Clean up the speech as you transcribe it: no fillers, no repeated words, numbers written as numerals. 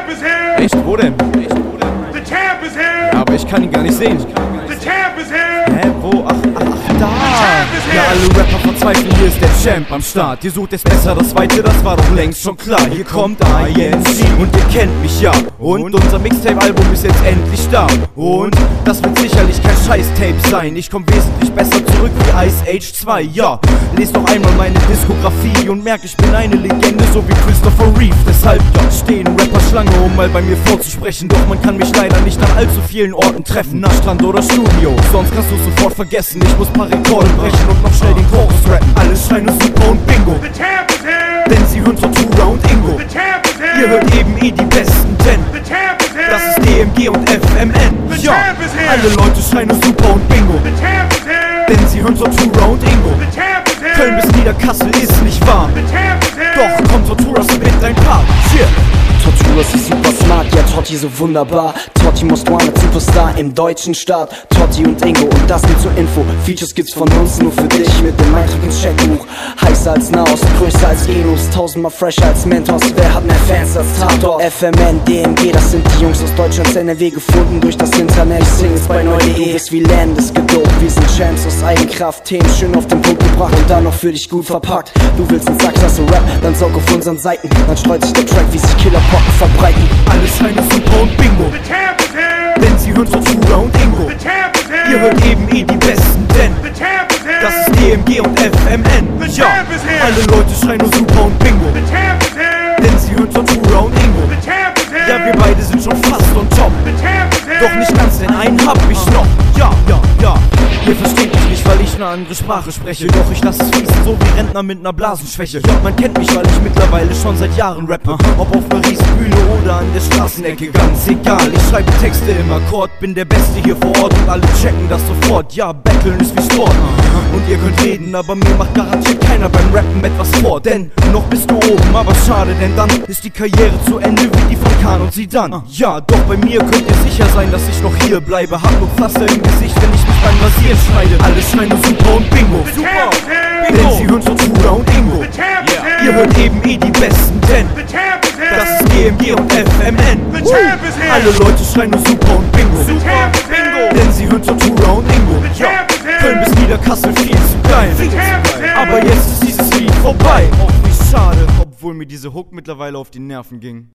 is here. Echt? Wo denn? The champ is here. Ja, aber ich kann ihn gar nicht sehen. The champ is here. Hä, wo? Ach, da! Ja, alle Rapper verzweifeln, hier ist der Champ am Start. Ihr sucht es besser, das Weite, das war doch längst schon klar. Hier kommt INC und ihr kennt mich ja. Und unser Mixtape-Album ist jetzt endlich da. Und das wird sicherlich kein Scheiß-Tape sein. Ich komm wesentlich besser zurück wie Ice Age 2, ja. Lest noch einmal meine Diskografie und merkt, ich bin eine Legende, so wie Christopher Reeve. Deshalb, ja, stehen Rapper Schlange, um mal bei mir vorzusprechen. Doch man kann mich leider nicht an allzu vielen Orten treffen. Nach Strand oder Studio, sonst kannst du sofort vergessen. Ich muss paar Rekorde brechen und noch schnell den Chorus rappen. Alles Scheine, Super und Bingo. The champ is here. Denn sie hören Tortura und Ingo. The champ is here. Ihr hört eben die Besten, denn The champ is here. das ist DMG und FMN. The Ja, champ is here. alle Leute Scheine, Super und Bingo. The champ is here. Denn sie hören Tortura und Ingo. The champ is here. Köln bis Niederkassel ist nicht wahr. The champ is here. Doch kommt Torturas mit dein Part. Cheer. Torturas ist super smart, ja Totti so wunderbar. Totti most wanted Superstar im deutschen Staat. Totti und Ingo und das nur zur Info. Features gibt's von uns nur für dich mit dem Eintrag ins Checkbuch. Heißer als Nahost, größer als Enos, tausendmal fresher als Mentos. Wer hat mehr Fans als Tatort? FMN, DMG, das sind die Jungs aus Deutschlands NRW gefunden durch das Internet. Singles bei neu.de. Du bist wie Landes gedopt, wir sind Champs aus Eigenkraft. Themen schön auf den Punkt gebracht und dann noch für dich gut verpackt. Du willst einen Sackklasse Rap, dann saug auf unseren Seiten. Dann streut sich der Track, wie sich Killerpocken verbreiten. Alles Scheine, Super und Bingo. The champ is here. Denn sie hören Tortura und Ingo. The champ is here. Ihr hört eben die Besten, denn The champ is here. das ist DMG und FMN. The Ja, champ is here. alle Leute schreien nur Super und Bingo. The champ is here. Denn sie hören Tortura und Ingo. The champ is here. Ja, wir beide sind schon fast on top. The champ is here. Doch nicht ganz, denn einen hab ich noch. Ja, ja, ja. Ihr versteht mich nicht, weil ich eine andere Sprache spreche. Doch ich lasse es fließen, so wie Rentner mit einer Blasenschwäche. Ja, man kennt mich, weil ich mittlerweile schon seit Jahren rappe. Ob auf einer Riesenbühne oder an der Straßenecke, ganz egal. Ich schreibe Texte im Akkord, bin der Beste hier vor Ort und alle checken das sofort. Ja, Battlen ist wie Sport. Und ihr könnt reden, aber mir macht garantiert keiner beim Rappen etwas vor. Denn noch bist du oben, aber schade, denn dann ist die Karriere zu Ende wie die von Kahn und Zidane. Ja, doch bei mir könnt ihr sicher sein, dass ich noch hier bleibe. Hab nur Pflaster im Gesicht, wenn ich mich beim Rasieren schneide. Alles Scheine, Super und Bingo. The champ is here. Denn sie hören Tortura und Ingo. The champ is here. Ihr hört eben die Besten, denn The champ is here. das ist DMG und FMN. The champ is here. Alle Leute schreien nur Super und Bingo. The champ is here. Denn sie hören Tortura und Ingo. The champ is here. Köln bis Niederkassel viel zu geil. The champ is here. Aber jetzt ist dieses Lied vorbei. Auch wie schade, obwohl mir diese Hook mittlerweile auf die Nerven ging.